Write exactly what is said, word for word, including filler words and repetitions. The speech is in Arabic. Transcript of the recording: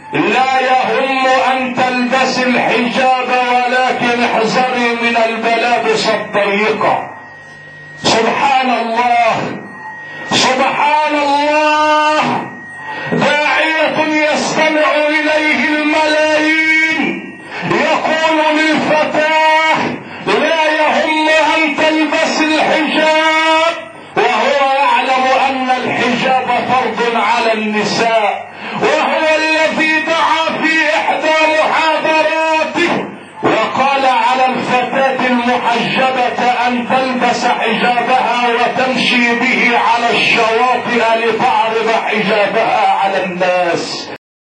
لا يهم ان تلبس الحجاب، ولكن احذري من الملابس الضيقة. سبحان الله سبحان الله، داعية يستمع اليه الملايين يقول للفتاة لا يهم ان تلبس الحجاب، وهو يعلم ان الحجاب فرض على النساء، وهو الذي دعا في احدى محاضراته وقال على الفتاة المحجبة ان تلبس حجابها وتمشي به على الشواطئ لتعرض حجابها على الناس.